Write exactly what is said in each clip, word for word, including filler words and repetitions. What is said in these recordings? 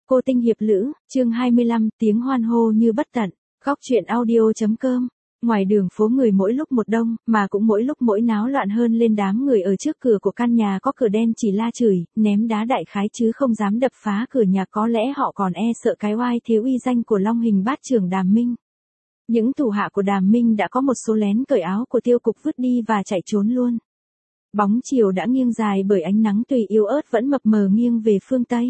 Cô Tinh Hiệp Lữ, chương hai mươi lăm, tiếng hoan hô như bất tận. Góc truyện audio.com. Ngoài đường phố người mỗi lúc một đông, mà cũng mỗi lúc mỗi náo loạn hơn lên. Đám người ở trước cửa của căn nhà có cửa đen chỉ la chửi, ném đá đại khái chứ không dám đập phá cửa nhà, có lẽ họ còn e sợ cái oai thế uy danh của Long Hình Bát Trưởng Đàm Minh. Những thủ hạ của Đàm Minh đã có một số lén cởi áo của Tiêu Cục vứt đi và chạy trốn luôn. Bóng chiều đã nghiêng dài bởi ánh nắng tùy yếu ớt vẫn mập mờ nghiêng về phương Tây.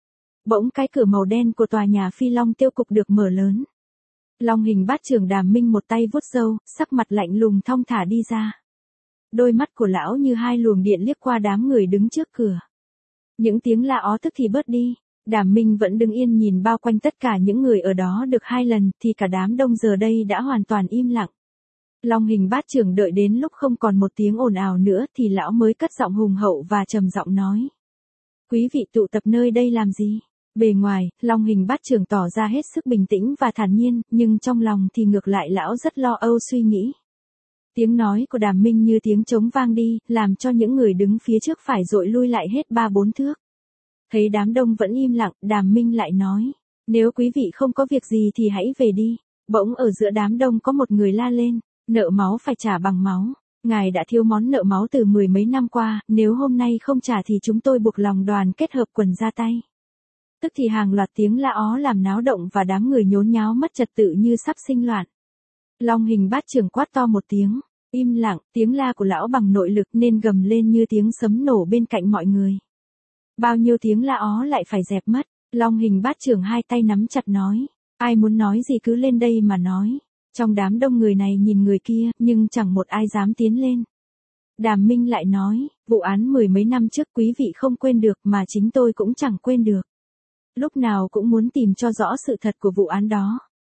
Bỗng cái cửa màu đen của tòa nhà Phi Long Tiêu Cục được mở lớn. Long Hình Bát Trưởng Đàm Minh một tay vuốt râu, sắc mặt lạnh lùng thong thả đi ra. Đôi mắt của lão như hai luồng điện liếc qua đám người đứng trước cửa. Những tiếng la ó tức thì bớt đi. Đàm Minh vẫn đứng yên nhìn bao quanh tất cả những người ở đó được hai lần, thì cả đám đông giờ đây đã hoàn toàn im lặng. Long Hình Bát Trưởng đợi đến lúc không còn một tiếng ồn ào nữa thì lão mới cất giọng hùng hậu và trầm giọng nói. Quý vị tụ tập nơi đây làm gì? Bề ngoài, Long Hình Bát Trưởng tỏ ra hết sức bình tĩnh và thản nhiên, nhưng trong lòng thì ngược lại lão rất lo âu suy nghĩ. Tiếng nói của Đàm Minh như tiếng trống vang đi, làm cho những người đứng phía trước phải dội lui lại hết ba bốn thước. Thấy đám đông vẫn im lặng, Đàm Minh lại nói, nếu quý vị không có việc gì thì hãy về đi. Bỗng ở giữa đám đông có một người la lên, nợ máu phải trả bằng máu. Ngài đã thiếu món nợ máu từ mười mấy năm qua, nếu hôm nay không trả thì chúng tôi buộc lòng đoàn kết hợp quần ra tay. Tức thì hàng loạt tiếng la ó làm náo động và đám người nhốn nháo mất trật tự như sắp sinh loạn. Long Hình Bát Trưởng quát to một tiếng, im lặng, tiếng la của lão bằng nội lực nên gầm lên như tiếng sấm nổ bên cạnh mọi người. Bao nhiêu tiếng la ó lại phải dẹp mất. Long Hình Bát Trưởng hai tay nắm chặt nói, ai muốn nói gì cứ lên đây mà nói. Trong đám đông người này nhìn người kia, nhưng chẳng một ai dám tiến lên. Đàm Minh lại nói, vụ án mười mấy năm trước quý vị không quên được mà chính tôi cũng chẳng quên được. Lúc nào cũng muốn tìm cho rõ sự thật của vụ án đó.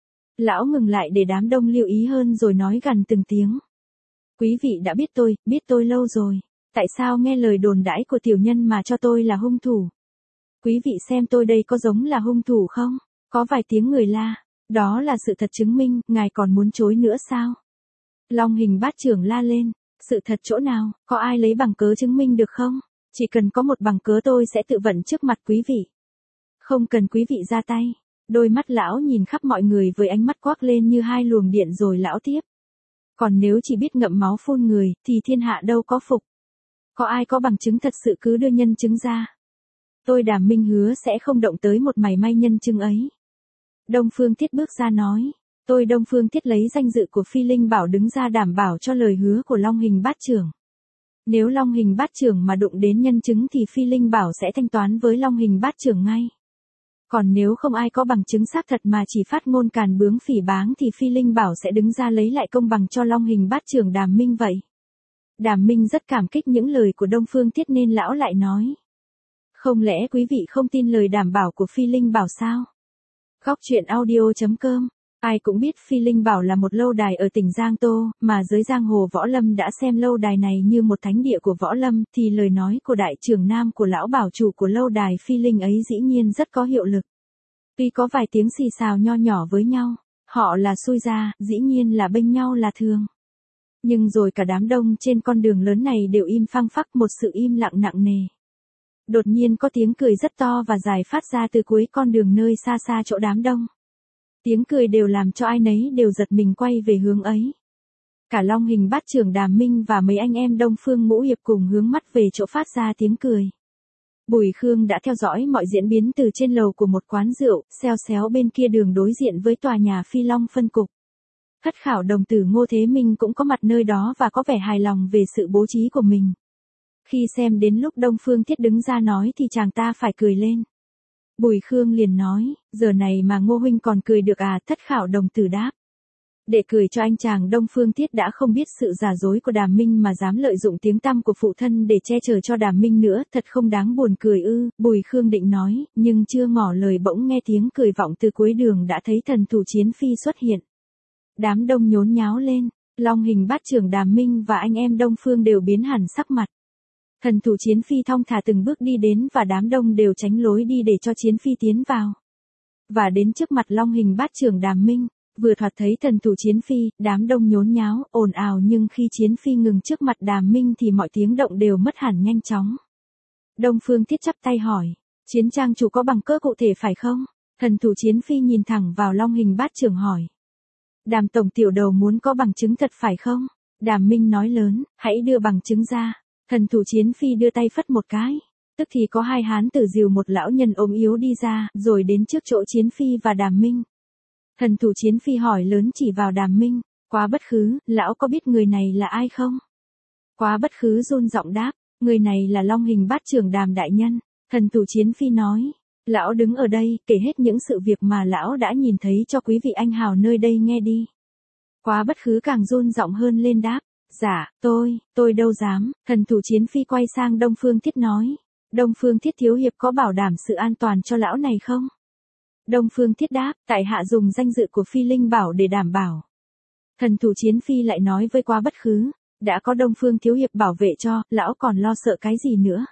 Lão ngừng lại để đám đông lưu ý hơn rồi nói gằn từng tiếng. Quý vị đã biết tôi, biết tôi lâu rồi. Tại sao nghe lời đồn đãi của tiểu nhân mà cho tôi là hung thủ? Quý vị xem tôi đây có giống là hung thủ không? Có vài tiếng người la. Đó là sự thật chứng minh, ngài còn muốn chối nữa sao? Long Hình Bát Trưởng la lên. Sự thật chỗ nào, có ai lấy bằng cớ chứng minh được không? Chỉ cần có một bằng cớ tôi sẽ tự vận trước mặt quý vị. Không cần quý vị ra tay. Đôi mắt lão nhìn khắp mọi người với ánh mắt quắc lên như hai luồng điện rồi lão tiếp. Còn nếu chỉ biết ngậm máu phun người, thì thiên hạ đâu có phục. Có ai có bằng chứng thật sự cứ đưa nhân chứng ra. Tôi Đàm Minh hứa sẽ không động tới một mảy may nhân chứng ấy. Đông Phương Thiết bước ra nói, tôi Đông Phương Thiết lấy danh dự của Phi Linh Bảo đứng ra đảm bảo cho lời hứa của Long Hình Bát Trưởng. Nếu Long Hình Bát Trưởng mà đụng đến nhân chứng thì Phi Linh Bảo sẽ thanh toán với Long Hình Bát Trưởng ngay. Còn nếu không ai có bằng chứng xác thật mà chỉ phát ngôn càn bướng phỉ báng thì Phi Linh Bảo sẽ đứng ra lấy lại công bằng cho Long Hình Bát Trưởng Đàm Minh vậy. Đàm Minh rất cảm kích những lời của Đông Phương Thiết nên lão lại nói. Không lẽ quý vị không tin lời đảm bảo của Phi Linh Bảo sao? Góc truyện audio.com. Ai cũng biết Phi Linh Bảo là một lâu đài ở tỉnh Giang Tô, mà giới giang hồ võ lâm đã xem lâu đài này như một thánh địa của võ lâm, thì lời nói của đại trưởng nam của lão bảo chủ của lâu đài Phi Linh ấy dĩ nhiên rất có hiệu lực. Tuy có vài tiếng xì xào nho nhỏ với nhau, họ là xui ra, dĩ nhiên là bênh nhau là thường. Nhưng rồi cả đám đông trên con đường lớn này đều im phăng phắc, một sự im lặng nặng nề. Đột nhiên có tiếng cười rất to và dài phát ra từ cuối con đường nơi xa xa chỗ đám đông. Tiếng cười đều làm cho ai nấy đều giật mình quay về hướng ấy. Cả Long Hình Bát Trưởng Đàm Minh và mấy anh em Đông Phương Ngũ Hiệp cùng hướng mắt về chỗ phát ra tiếng cười. Bùi Khương đã theo dõi mọi diễn biến từ trên lầu của một quán rượu, xeo xéo bên kia đường đối diện với tòa nhà Phi Long phân cục. Thất khảo đồng tử Ngô Thế Minh cũng có mặt nơi đó và có vẻ hài lòng về sự bố trí của mình. Khi xem đến lúc Đông Phương Thiết đứng ra nói thì chàng ta phải cười lên. Bùi Khương liền nói, giờ này mà Ngô huynh còn cười được à? Thất khảo đồng tử đáp. Để cười cho anh chàng Đông Phương Thiết đã không biết sự giả dối của Đàm Minh mà dám lợi dụng tiếng tăm của phụ thân để che chở cho Đàm Minh nữa, thật không đáng buồn cười ư? Bùi Khương định nói, nhưng chưa ngỏ lời bỗng nghe tiếng cười vọng từ cuối đường đã thấy thần thủ Chiến Phi xuất hiện. Đám đông nhốn nháo lên, Long Hình Bát Trưởng Đàm Minh và anh em Đông Phương đều biến hẳn sắc mặt. Thần thủ Chiến Phi thong thả từng bước đi đến và đám đông đều tránh lối đi để cho Chiến Phi tiến vào. Và đến trước mặt Long Hình Bát Trưởng Đàm Minh, vừa thoạt thấy thần thủ Chiến Phi, đám đông nhốn nháo, ồn ào, nhưng khi Chiến Phi ngừng trước mặt Đàm Minh thì mọi tiếng động đều mất hẳn nhanh chóng. Đông Phương Thiết chắp tay hỏi, Chiến trang chủ có bằng cớ cụ thể phải không? Thần thủ chiến phi nhìn thẳng vào Long Hình Bát Trưởng hỏi. Đàm tổng tiểu đầu muốn có bằng chứng thật phải không? Đàm Minh nói lớn, hãy đưa bằng chứng ra. Thần thủ chiến phi đưa tay phất một cái. Tức thì có hai hán tử dìu một lão nhân ốm yếu đi ra, rồi đến trước chỗ chiến phi và Đàm Minh. Thần thủ chiến phi hỏi lớn chỉ vào Đàm Minh. Quá Bất Khứ, lão có biết người này là ai không? Quá Bất Khứ run giọng đáp, người này là Long Hình Bát Trưởng Đàm đại nhân. Thần thủ chiến phi nói, lão đứng ở đây, kể hết những sự việc mà lão đã nhìn thấy cho quý vị anh hào nơi đây nghe đi. Quá Bất Khứ càng run giọng hơn lên đáp, dạ, tôi, tôi đâu dám. Thần thủ chiến phi quay sang Đông Phương Thiết nói, Đông Phương Thiết thiếu hiệp có bảo đảm sự an toàn cho lão này không? Đông Phương Thiết đáp, tại hạ dùng danh dự của Phi Linh Bảo để đảm bảo. Thần thủ chiến phi lại nói với Quá Bất Khứ, đã có Đông Phương thiếu hiệp bảo vệ cho, lão còn lo sợ cái gì nữa?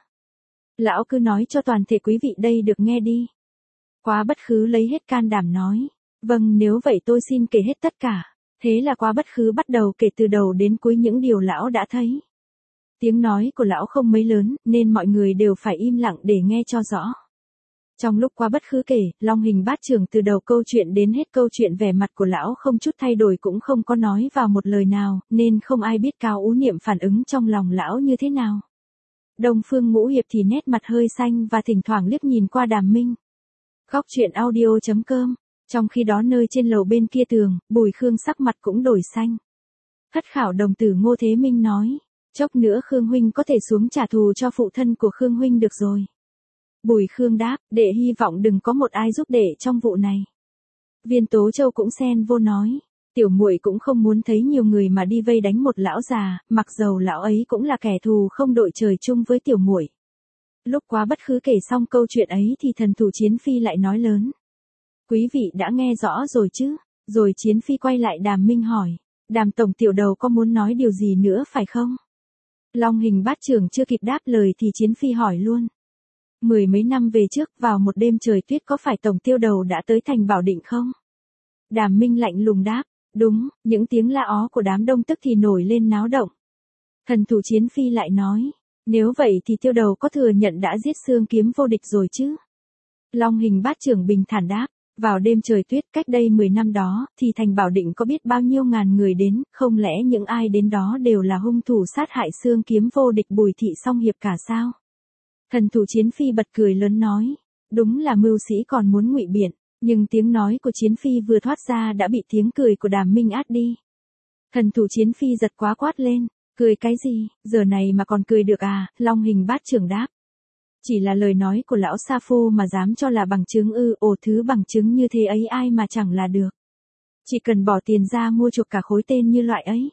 Lão cứ nói cho toàn thể quý vị đây được nghe đi. Quá Bất Khứ lấy hết can đảm nói, vâng, nếu vậy tôi xin kể hết tất cả. Thế là Quá Bất Khứ bắt đầu kể từ đầu đến cuối những điều lão đã thấy. Tiếng nói của lão không mấy lớn, nên mọi người đều phải im lặng để nghe cho rõ. Trong lúc Quá Bất Khứ kể, Long Hình Bát Trưởng từ đầu câu chuyện đến hết câu chuyện vẻ mặt của lão không chút thay đổi cũng không có nói vào một lời nào, nên không ai biết Cao Ú Niệm phản ứng trong lòng lão như thế nào. Đông Phương Ngũ Hiệp thì nét mặt hơi xanh và thỉnh thoảng liếc nhìn qua Đàm Minh. Góc truyện audio chấm com. Trong khi đó nơi trên lầu bên kia tường, Bùi Khương sắc mặt cũng đổi xanh. Thất khảo đồng tử Ngô Thế Minh nói, chốc nữa Khương huynh có thể xuống trả thù cho phụ thân của Khương huynh được rồi. Bùi Khương đáp, đệ hy vọng đừng có một ai giúp đệ trong vụ này. Viên Tố Châu cũng xen vô nói, tiểu muội cũng không muốn thấy nhiều người mà đi vây đánh một lão già, mặc dầu lão ấy cũng là kẻ thù không đội trời chung với tiểu muội. Lúc Quá Bất Khứ kể xong câu chuyện ấy thì thần thủ chiến phi lại nói lớn. Quý vị đã nghe rõ rồi chứ? Rồi chiến phi quay lại Đàm Minh hỏi, Đàm tổng tiểu đầu có muốn nói điều gì nữa phải không? Long Hình Bát Trưởng chưa kịp đáp lời thì chiến phi hỏi luôn. Mười mấy năm về trước, vào một đêm trời tuyết có phải tổng tiêu đầu đã tới thành Bảo Định không? Đàm Minh lạnh lùng đáp, đúng, những tiếng la ó của đám đông tức thì nổi lên náo động. Thần thủ chiến phi lại nói, nếu vậy thì tiêu đầu có thừa nhận đã giết xương kiếm vô địch rồi chứ? Long Hình Bát Trưởng bình thản đáp, vào đêm trời tuyết cách đây mười năm đó, thì thành Bảo Định có biết bao nhiêu ngàn người đến, không lẽ những ai đến đó đều là hung thủ sát hại xương kiếm vô địch Bùi Thị Song Hiệp cả sao? Thần thủ chiến phi bật cười lớn nói, đúng là mưu sĩ còn muốn ngụy biện, nhưng tiếng nói của chiến phi vừa thoát ra đã bị tiếng cười của Đàm Minh át đi. Thần thủ chiến phi giật quá quát lên, cười cái gì, giờ này mà còn cười được à? Long Hình Bát Trưởng đáp, chỉ là lời nói của lão sa phu mà dám cho là bằng chứng ư? Ồ, thứ bằng chứng như thế ấy ai mà chẳng là được. Chỉ cần bỏ tiền ra mua chuộc cả khối tên như loại ấy.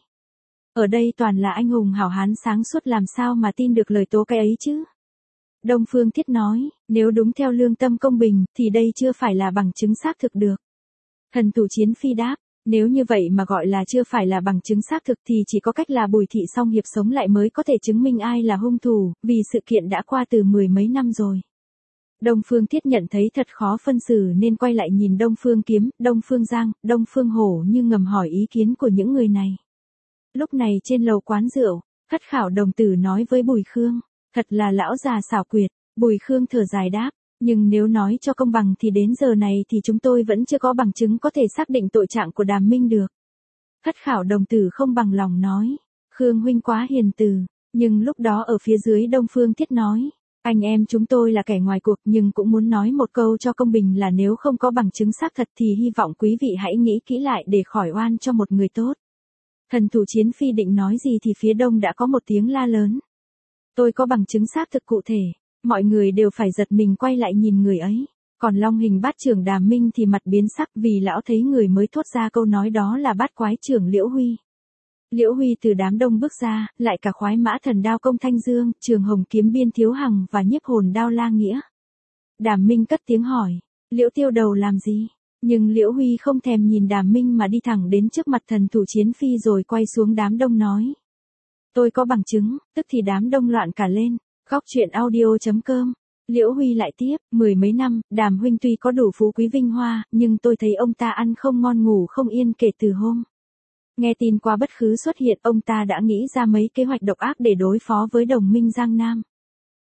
Ở đây toàn là anh hùng hảo hán sáng suốt, làm sao mà tin được lời tố cái ấy chứ? Đông Phương Thiết nói, nếu đúng theo lương tâm công bình, thì đây chưa phải là bằng chứng xác thực được. Thần thủ chiến phi đáp, nếu như vậy mà gọi là chưa phải là bằng chứng xác thực thì chỉ có cách là Bùi Thị Song Hiệp sống lại mới có thể chứng minh ai là hung thủ, vì sự kiện đã qua từ mười mấy năm rồi. Đông Phương Thiết nhận thấy thật khó phân xử nên quay lại nhìn Đông Phương Kiếm, Đông Phương Giang, Đông Phương Hổ như ngầm hỏi ý kiến của những người này. Lúc này trên lầu quán rượu, Thất khảo đồng tử nói với Bùi Khương, thật là lão già xảo quyệt. Bùi Khương thở dài đáp, nhưng nếu nói cho công bằng thì đến giờ này thì chúng tôi vẫn chưa có bằng chứng có thể xác định tội trạng của Đàm Minh được. Thất khảo đồng tử không bằng lòng nói, Khương huynh quá hiền từ, nhưng lúc đó ở phía dưới Đông Phương Thiết nói, anh em chúng tôi là kẻ ngoài cuộc nhưng cũng muốn nói một câu cho công bình là nếu không có bằng chứng xác thật thì hy vọng quý vị hãy nghĩ kỹ lại để khỏi oan cho một người tốt. Thần thủ chiến phi định nói gì thì phía đông đã có một tiếng la lớn. Tôi có bằng chứng xác thực cụ thể, mọi người đều phải giật mình quay lại nhìn người ấy. Còn Long Hình Bát Trưởng Đàm Minh thì mặt biến sắc vì lão thấy người mới thốt ra câu nói đó là Bát Quái Trưởng Liễu Huy. Liễu Huy từ đám đông bước ra, lại cả Khoái Mã Thần Đao Công Thanh Dương, Trường Hồng Kiếm Biên Thiếu Hằng và Nhiếp Hồn Đao La Nghĩa. Đàm Minh cất tiếng hỏi, Liễu tiêu đầu làm gì? Nhưng Liễu Huy không thèm nhìn Đàm Minh mà đi thẳng đến trước mặt thần thủ chiến phi rồi quay xuống đám đông nói. Tôi có bằng chứng, tức thì đám đông loạn cả lên. Góc truyện audio chấm com. Liễu Huy lại tiếp, mười mấy năm, Đàm huynh tuy có đủ phú quý vinh hoa, nhưng tôi thấy ông ta ăn không ngon ngủ không yên kể từ hôm. Nghe tin Quá Bất Khứ xuất hiện, ông ta đã nghĩ ra mấy kế hoạch độc ác để đối phó với đồng minh Giang Nam.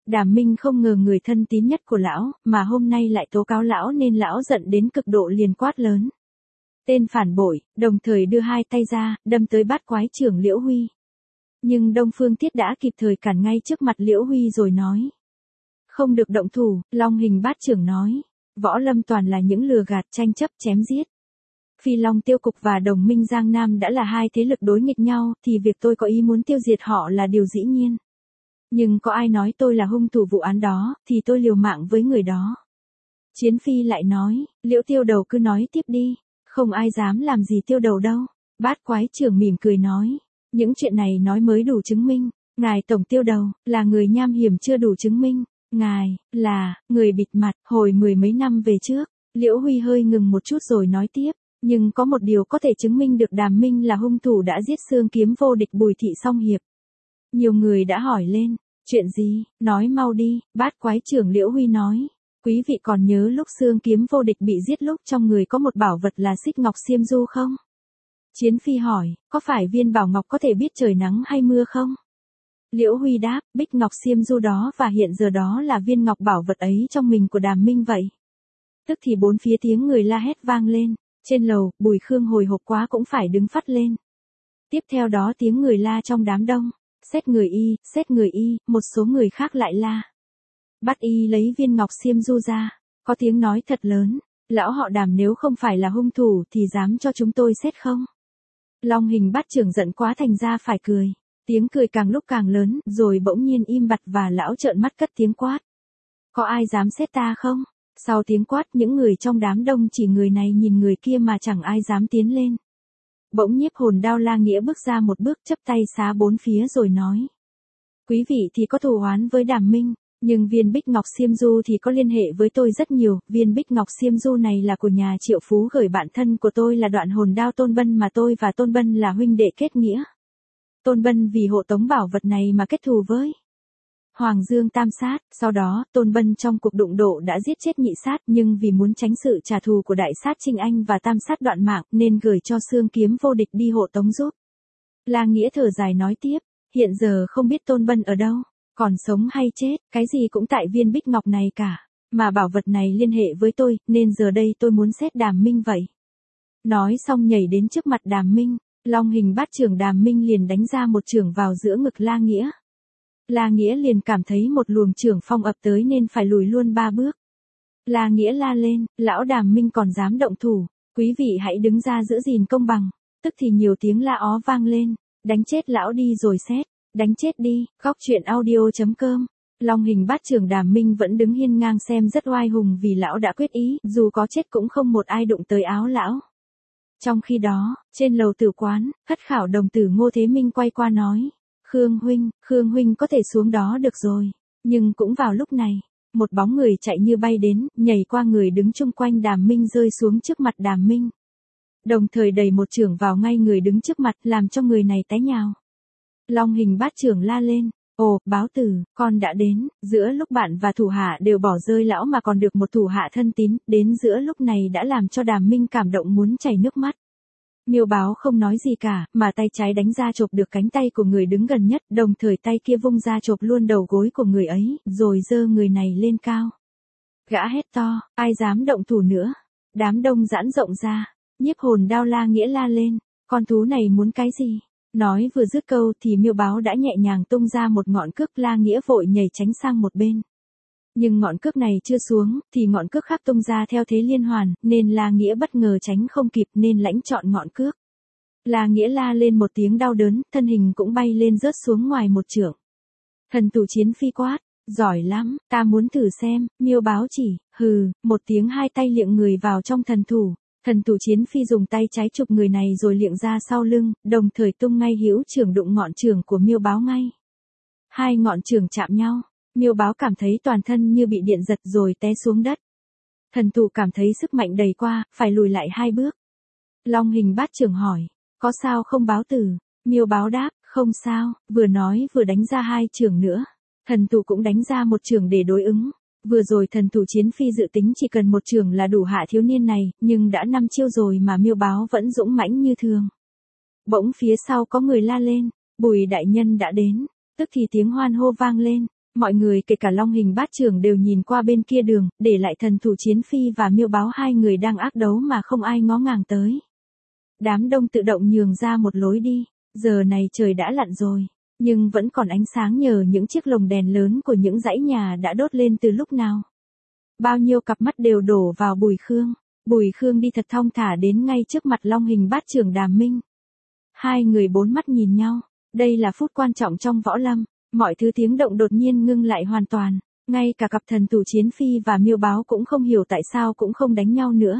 Đàm Minh không ngờ người thân tín nhất của lão, mà hôm nay lại tố cáo lão nên lão giận đến cực độ liền quát lớn. Tên phản bội, đồng thời đưa hai tay ra, đâm tới bát quái trưởng Liễu Huy. Nhưng Đông Phương Tiết đã kịp thời cản ngay trước mặt Liễu Huy rồi nói. Không được động thủ, Long Hình Bát Trưởng nói. Võ lâm toàn là những lừa gạt tranh chấp chém giết. Phi Long Tiêu Cục và Đồng Minh Giang Nam đã là hai thế lực đối nghịch nhau, thì việc tôi có ý muốn tiêu diệt họ là điều dĩ nhiên. Nhưng có ai nói tôi là hung thủ vụ án đó, thì tôi liều mạng với người đó. Chiến Phi lại nói, Liễu Tiêu Đầu cứ nói tiếp đi, không ai dám làm gì Tiêu Đầu đâu. Bát Quái Trưởng mỉm cười nói, những chuyện này nói mới đủ chứng minh, ngài Tổng Tiêu Đầu, là người nham hiểm chưa đủ chứng minh, ngài, là, người bịt mặt, hồi mười mấy năm về trước. Liễu Huy hơi ngừng một chút rồi nói tiếp, nhưng có một điều có thể chứng minh được Đàm Minh là hung thủ đã giết xương kiếm vô địch Bùi Thị Song Hiệp. Nhiều người đã hỏi lên, chuyện gì, nói mau đi. Bát Quái Trưởng Liễu Huy nói, quý vị còn nhớ lúc xương kiếm vô địch bị giết lúc trong người có một bảo vật là xích ngọc xiêm du không? Chiến Phi hỏi, có phải viên bảo ngọc có thể biết trời nắng hay mưa không? Liễu Huy đáp, bích ngọc xiêm du đó và hiện giờ đó là viên ngọc bảo vật ấy trong mình của Đàm Minh vậy. Tức thì bốn phía tiếng người la hét vang lên, trên lầu, Bùi Khương hồi hộp quá cũng phải đứng phắt lên. Tiếp theo đó tiếng người la trong đám đông, xét người y, xét người y, một số người khác lại la. Bắt y lấy viên ngọc xiêm du ra, có tiếng nói thật lớn, lão họ Đàm nếu không phải là hung thủ thì dám cho chúng tôi xét không? Long Hình Bát Trưởng giận quá thành ra phải cười. Tiếng cười càng lúc càng lớn, rồi bỗng nhiên im bặt và lão trợn mắt cất tiếng quát. Có ai dám xét ta không? Sau tiếng quát những người trong đám đông chỉ người này nhìn người kia mà chẳng ai dám tiến lên. Bỗng Nhiếp Hồn Đao La Nghĩa bước ra một bước chắp tay xá bốn phía rồi nói. Quý vị thì có thù oán với Đàm Minh, nhưng viên bích ngọc xiêm du thì có liên hệ với tôi rất nhiều. Viên bích ngọc xiêm du này là của nhà Triệu Phú gửi bạn thân của tôi là Đoạn Hồn Đao Tôn Bân mà tôi và Tôn Bân là huynh đệ kết nghĩa. Tôn Bân vì hộ tống bảo vật này mà kết thù với Hoàng Dương Tam Sát, sau đó Tôn Bân trong cuộc đụng độ đã giết chết Nhị Sát nhưng vì muốn tránh sự trả thù của Đại Sát Trinh Anh và Tam Sát Đoạn Mạng nên gửi cho xương kiếm vô địch đi hộ tống giúp. La Nghĩa thở dài nói tiếp, hiện giờ không biết Tôn Bân ở đâu, còn sống hay chết, cái gì cũng tại viên bích ngọc này cả, mà bảo vật này liên hệ với tôi nên giờ đây tôi muốn xét Đàm Minh vậy. Nói xong nhảy đến trước mặt Đàm Minh. Long Hình Bát Trưởng Đàm Minh liền đánh ra một chưởng vào giữa ngực La Nghĩa. La Nghĩa liền cảm thấy một luồng chưởng phong ập tới nên phải lùi luôn ba bước. La Nghĩa la lên, lão Đàm Minh còn dám động thủ, quý vị hãy đứng ra giữ gìn công bằng. Tức thì nhiều tiếng la ó vang lên, đánh chết lão đi rồi xét, đánh chết đi. Góc truyện audio chấm com. Long Hình Bát Trưởng Đàm Minh vẫn đứng hiên ngang xem rất oai hùng vì lão đã quyết ý, dù có chết cũng không một ai đụng tới áo lão. Trong khi đó, trên lầu tử quán, Hất Khảo đồng tử Ngô Thế Minh quay qua nói. Khương huynh, Khương huynh có thể xuống đó được rồi. Nhưng cũng vào lúc này, một bóng người chạy như bay đến, nhảy qua người đứng chung quanh Đàm Minh rơi xuống trước mặt Đàm Minh. Đồng thời đẩy một chưởng vào ngay người đứng trước mặt làm cho người này té nhào. Long Hình Bát Trưởng la lên. Ồ, báo tử, con đã đến, giữa lúc bạn và thủ hạ đều bỏ rơi lão mà còn được một thủ hạ thân tín, đến giữa lúc này đã làm cho Đàm Minh cảm động muốn chảy nước mắt. Miêu Báo không nói gì cả, mà tay trái đánh ra chộp được cánh tay của người đứng gần nhất, đồng thời tay kia vung ra chộp luôn đầu gối của người ấy, rồi giơ người này lên cao. Gã hét to, ai dám động thủ nữa? Đám đông giãn rộng ra, Nhiếp Hồn Đao La Nghĩa la lên, con thú này muốn cái gì? Nói vừa dứt câu thì Miêu Báo đã nhẹ nhàng tung ra một ngọn cước, La Nghĩa vội nhảy tránh sang một bên. Nhưng ngọn cước này chưa xuống, thì ngọn cước khác tung ra theo thế liên hoàn, nên La Nghĩa bất ngờ tránh không kịp nên lãnh trọn ngọn cước. La Nghĩa la lên một tiếng đau đớn, thân hình cũng bay lên rớt xuống ngoài một trượng. Thần thủ Chiến Phi quát, giỏi lắm, ta muốn thử xem. Miêu Báo chỉ, hừ, một tiếng hai tay liệng người vào trong thần thủ. Thần thủ Chiến Phi dùng tay trái chụp người này rồi liệng ra sau lưng, đồng thời tung ngay hữu chưởng đụng ngọn chưởng của Miêu Báo ngay. Hai ngọn chưởng chạm nhau, Miêu Báo cảm thấy toàn thân như bị điện giật rồi té xuống đất. Thần thủ cảm thấy sức mạnh đầy qua, phải lùi lại hai bước. Long Hình Bát Trưởng hỏi, có sao không Báo tử? Miêu Báo đáp, không sao, vừa nói vừa đánh ra hai chưởng nữa. Thần thủ cũng đánh ra một chưởng để đối ứng. Vừa rồi thần thủ Chiến Phi dự tính chỉ cần một chưởng là đủ hạ thiếu niên này, nhưng đã năm chiêu rồi mà Miêu Báo vẫn dũng mãnh như thường. Bỗng phía sau có người la lên, Bùi đại nhân đã đến, tức thì tiếng hoan hô vang lên, Mọi người kể cả Long Hình Bát Trưởng đều nhìn qua bên kia đường, để lại Thần Thủ Chiến Phi và Miêu Báo hai người đang ác đấu mà không ai ngó ngàng tới. Đám đông tự động nhường ra một lối đi, giờ này trời đã lặn rồi, nhưng vẫn còn ánh sáng nhờ những chiếc lồng đèn lớn của những dãy nhà đã đốt lên từ lúc nào. Bao nhiêu cặp mắt đều đổ vào Bùi Khương. Bùi Khương đi thật thong thả đến ngay trước mặt Long Hình Bát Trưởng Đàm Minh. Hai người bốn mắt nhìn nhau, đây là phút quan trọng trong võ lâm, mọi thứ tiếng động đột nhiên ngưng lại hoàn toàn, ngay cả cặp Thần Thủ Chiến Phi và Miêu Báo cũng không hiểu tại sao cũng không đánh nhau nữa.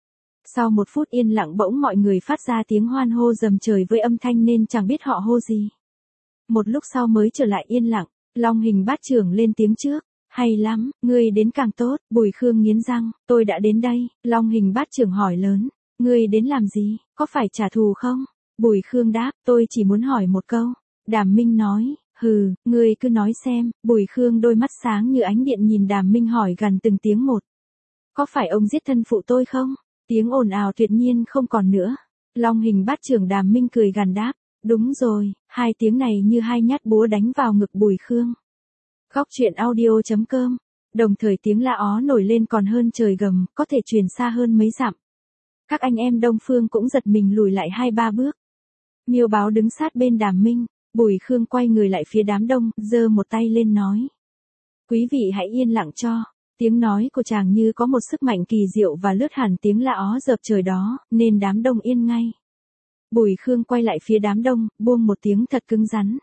Sau một phút yên lặng bỗng mọi người phát ra tiếng hoan hô rầm trời với âm thanh nên chẳng biết họ hô gì. Một lúc sau mới trở lại yên lặng, Long Hình Bát Trưởng lên tiếng trước. Hay lắm, ngươi đến càng tốt. Bùi Khương nghiến răng, tôi đã đến đây. Long Hình Bát Trưởng hỏi lớn, ngươi đến làm gì, có phải trả thù không? Bùi Khương đáp, tôi chỉ muốn hỏi một câu. Đàm Minh nói, hừ, ngươi cứ nói xem. Bùi Khương đôi mắt sáng như ánh điện nhìn Đàm Minh hỏi gần từng tiếng một. Có phải ông giết thân phụ tôi không? Tiếng ồn ào tuyệt nhiên không còn nữa. Long Hình Bát Trưởng Đàm Minh cười gằn đáp, đúng rồi. Hai tiếng này như hai nhát búa đánh vào ngực Bùi Khương. Góc truyện audio chấm com. Đồng thời tiếng la ó nổi lên còn hơn trời gầm, có thể truyền xa hơn mấy dặm. Các anh em Đông Phương cũng giật mình lùi lại hai ba bước. Miêu Báo đứng sát bên Đàm Minh, Bùi Khương quay người lại phía đám đông, giơ một tay lên nói. Quý vị hãy yên lặng cho. Tiếng nói của chàng như có một sức mạnh kỳ diệu và lướt hẳn tiếng la ó dợp trời đó, nên đám đông yên ngay. Bùi Khương quay lại phía đám đông, buông một tiếng thật cứng rắn.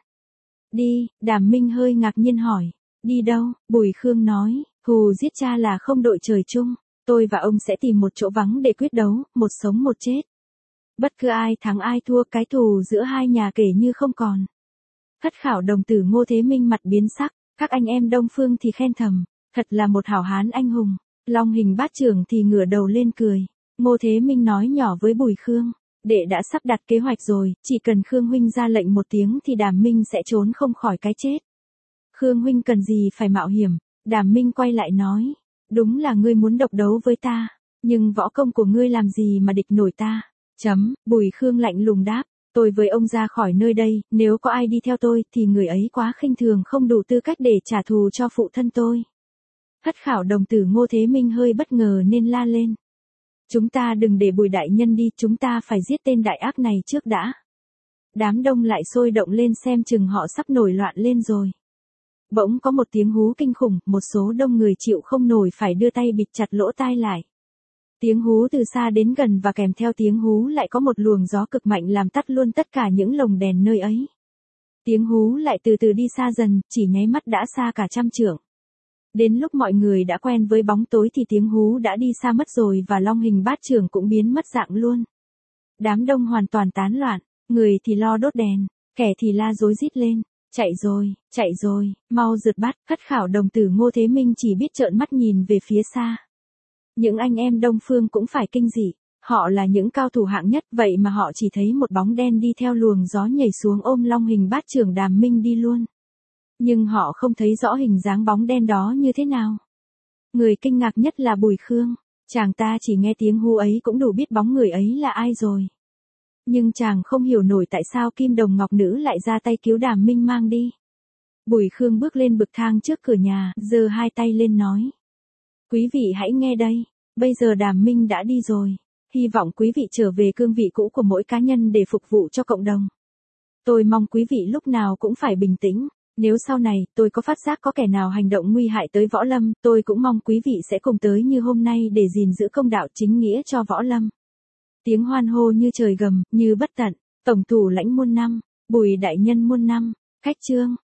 Đi. Đàm Minh hơi ngạc nhiên hỏi. Đi đâu? Bùi Khương nói, thù giết cha là không đội trời chung, tôi và ông sẽ tìm một chỗ vắng để quyết đấu, một sống một chết. Bất cứ ai thắng ai thua, cái thù giữa hai nhà kể như không còn. Thất khảo đồng tử Ngô Thế Minh mặt biến sắc, các anh em Đông Phương thì khen thầm, thật là một hảo hán anh hùng. Long Hình Bát Trưởng thì ngửa đầu lên cười. Ngô Thế Minh nói nhỏ với Bùi Khương, đệ đã sắp đặt kế hoạch rồi, chỉ cần Khương huynh ra lệnh một tiếng thì Đàm Minh sẽ trốn không khỏi cái chết. Khương huynh cần gì phải mạo hiểm? Đàm Minh quay lại nói, đúng là ngươi muốn độc đấu với ta, nhưng võ công của ngươi làm gì mà địch nổi ta? Chấm. Bùi Khương lạnh lùng đáp, tôi với ông ra khỏi nơi đây, nếu có ai đi theo tôi thì người ấy quá khinh thường, không đủ tư cách để trả thù cho phụ thân tôi. Thất khảo đồng tử Ngô Thế Minh hơi bất ngờ nên la lên. Chúng ta đừng để Bùi đại nhân đi, chúng ta phải giết tên đại ác này trước đã. Đám đông lại sôi động lên xem chừng họ sắp nổi loạn lên rồi. Bỗng có một tiếng hú kinh khủng, một số đông người chịu không nổi phải đưa tay bịt chặt lỗ tai lại. Tiếng hú từ xa đến gần và kèm theo tiếng hú lại có một luồng gió cực mạnh làm tắt luôn tất cả những lồng đèn nơi ấy. Tiếng hú lại từ từ đi xa dần, chỉ nháy mắt đã xa cả trăm trượng. Đến lúc mọi người đã quen với bóng tối thì tiếng hú đã đi xa mất rồi và Long Hình Bát Trưởng cũng biến mất dạng luôn. Đám đông hoàn toàn tán loạn, người thì lo đốt đèn, kẻ thì la rối rít lên. Chạy rồi, chạy rồi, mau rượt bắt. Thất khảo đồng tử Ngô Thế Minh chỉ biết trợn mắt nhìn về phía xa. Những anh em Đông Phương cũng phải kinh dị, họ là những cao thủ hạng nhất, vậy mà họ chỉ thấy một bóng đen đi theo luồng gió nhảy xuống ôm Long Hình Bát Trưởng Đàm Minh đi luôn. Nhưng họ không thấy rõ hình dáng bóng đen đó như thế nào. Người kinh ngạc nhất là Bùi Khương, chàng ta chỉ nghe tiếng hú ấy cũng đủ biết bóng người ấy là ai rồi. Nhưng chàng không hiểu nổi tại sao Kim Đồng Ngọc Nữ lại ra tay cứu Đàm Minh mang đi. Bùi Khương bước lên bậc thang trước cửa nhà, giơ hai tay lên nói. Quý vị hãy nghe đây, bây giờ Đàm Minh đã đi rồi. Hy vọng quý vị trở về cương vị cũ của mỗi cá nhân để phục vụ cho cộng đồng. Tôi mong quý vị lúc nào cũng phải bình tĩnh. Nếu sau này tôi có phát giác có kẻ nào hành động nguy hại tới võ lâm, tôi cũng mong quý vị sẽ cùng tới như hôm nay để gìn giữ công đạo chính nghĩa cho võ lâm. Tiếng hoan hô như trời gầm, như bất tận. Tổng thủ lãnh muôn năm, Bùi đại nhân muôn năm. Khách chương.